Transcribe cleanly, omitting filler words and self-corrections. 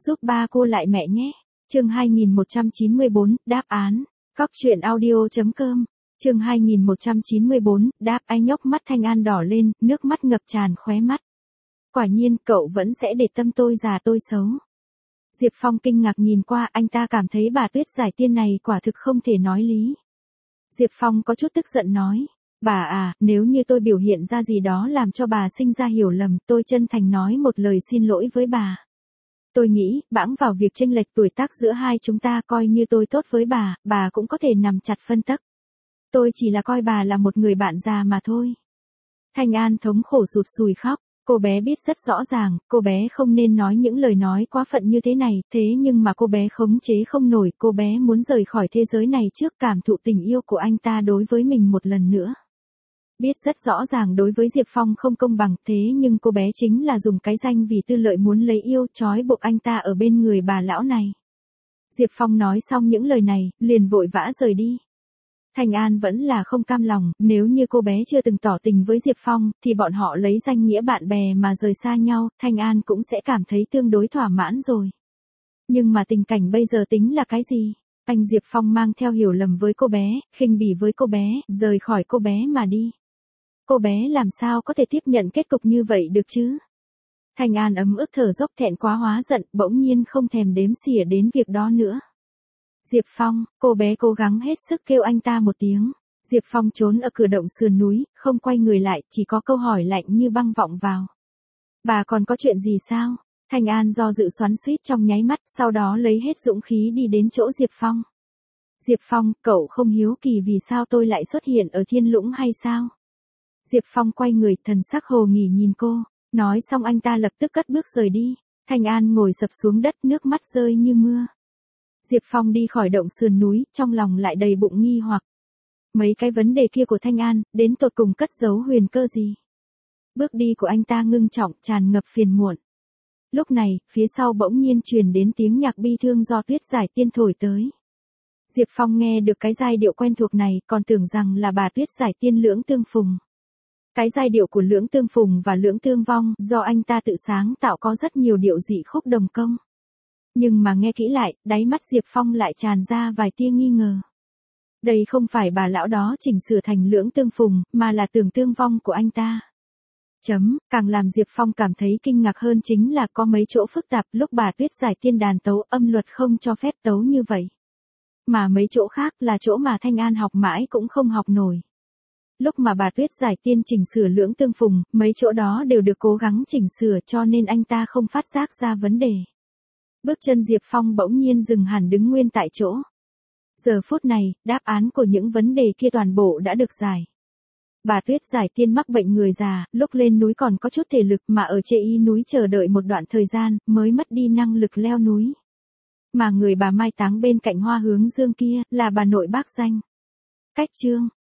giúp ba cô lại mẹ nhé. Chương 2194, đáp án. Cóc truyện audio.com. Chương 2194, đáp. Anh nhóc mắt Thanh An đỏ lên, nước mắt ngập tràn khóe mắt. Quả nhiên, cậu vẫn sẽ để tâm tôi già tôi xấu. Diệp Phong kinh ngạc nhìn qua, anh ta cảm thấy bà Tuyết Giải Tiên này quả thực không thể nói lý. Diệp Phong có chút tức giận nói, bà à, nếu như tôi biểu hiện ra gì đó làm cho bà sinh ra hiểu lầm, tôi chân thành nói một lời xin lỗi với bà. Tôi nghĩ, bẵng vào việc chênh lệch tuổi tác giữa hai chúng ta, coi như tôi tốt với bà cũng có thể nằm chặt phân tấc. Tôi chỉ là coi bà là một người bạn già mà thôi. Thanh An thống khổ sụt sùi khóc. Cô bé biết rất rõ ràng, cô bé không nên nói những lời nói quá phận như thế này, thế nhưng mà cô bé khống chế không nổi, cô bé muốn rời khỏi thế giới này trước cảm thụ tình yêu của anh ta đối với mình một lần nữa. Biết rất rõ ràng đối với Diệp Phong không công bằng, thế nhưng cô bé chính là dùng cái danh vì tư lợi muốn lấy yêu trói buộc anh ta ở bên người bà lão này. Diệp Phong nói xong những lời này, liền vội vã rời đi. Thanh An vẫn là không cam lòng, nếu như cô bé chưa từng tỏ tình với Diệp Phong, thì bọn họ lấy danh nghĩa bạn bè mà rời xa nhau, Thanh An cũng sẽ cảm thấy tương đối thỏa mãn rồi. Nhưng mà tình cảnh bây giờ tính là cái gì? Anh Diệp Phong mang theo hiểu lầm với cô bé, khinh bỉ với cô bé, rời khỏi cô bé mà đi. Cô bé làm sao có thể tiếp nhận kết cục như vậy được chứ? Thanh An ấm ức thở dốc thẹn quá hóa giận, bỗng nhiên không thèm đếm xỉa đến việc đó nữa. Diệp Phong, cô bé cố gắng hết sức kêu anh ta một tiếng. Diệp Phong trốn ở cửa động sườn núi, không quay người lại, chỉ có câu hỏi lạnh như băng vọng vào. Bà còn có chuyện gì sao? Thanh An do dự xoắn xuýt trong nháy mắt, sau đó lấy hết dũng khí đi đến chỗ Diệp Phong. Diệp Phong, cậu không hiếu kỳ vì sao tôi lại xuất hiện ở Thiên Lũng hay sao? Diệp Phong quay người, thần sắc hồ nghỉ nhìn cô. Nói xong anh ta lập tức cất bước rời đi. Thanh An ngồi sập xuống đất, nước mắt rơi như mưa. Diệp Phong đi khỏi động sườn núi, trong lòng lại đầy bụng nghi hoặc. Mấy cái vấn đề kia của Thanh An, đến tột cùng cất giấu huyền cơ gì? Bước đi của anh ta ngưng trọng, tràn ngập phiền muộn. Lúc này, phía sau bỗng nhiên truyền đến tiếng nhạc bi thương do Tuyết Giải Tiên thổi tới. Diệp Phong nghe được cái giai điệu quen thuộc này, còn tưởng rằng là bà Tuyết Giải Tiên Lưỡng Tương Phùng. Cái giai điệu của Lưỡng Tương Phùng và Lưỡng Tương Vong, do anh ta tự sáng tạo có rất nhiều điệu dị khúc đồng công. Nhưng mà nghe kỹ lại, đáy mắt Diệp Phong lại tràn ra vài tia nghi ngờ. Đây không phải bà lão đó chỉnh sửa thành Lưỡng Tương Phùng, mà là Tưởng Tương Vong của anh ta. Càng làm Diệp Phong cảm thấy kinh ngạc hơn chính là có mấy chỗ phức tạp lúc bà Tuyết Giải Tiên đàn tấu âm luật không cho phép tấu như vậy. Mà mấy chỗ khác là chỗ mà Thanh An học mãi cũng không học nổi. Lúc mà bà Tuyết Giải Tiên chỉnh sửa Lưỡng Tương Phùng, mấy chỗ đó đều được cố gắng chỉnh sửa cho nên anh ta không phát giác ra vấn đề. Bước chân Diệp Phong bỗng nhiên dừng hẳn đứng nguyên tại chỗ. Giờ phút này, đáp án của những vấn đề kia toàn bộ đã được giải. Bà Tuyết Giải Tiên mắc bệnh người già, lúc lên núi còn có chút thể lực mà ở Chê Y núi chờ đợi một đoạn thời gian, mới mất đi năng lực leo núi. Mà người bà mai táng bên cạnh Hoa Hướng Dương kia, là bà nội bác Danh. Cách chương.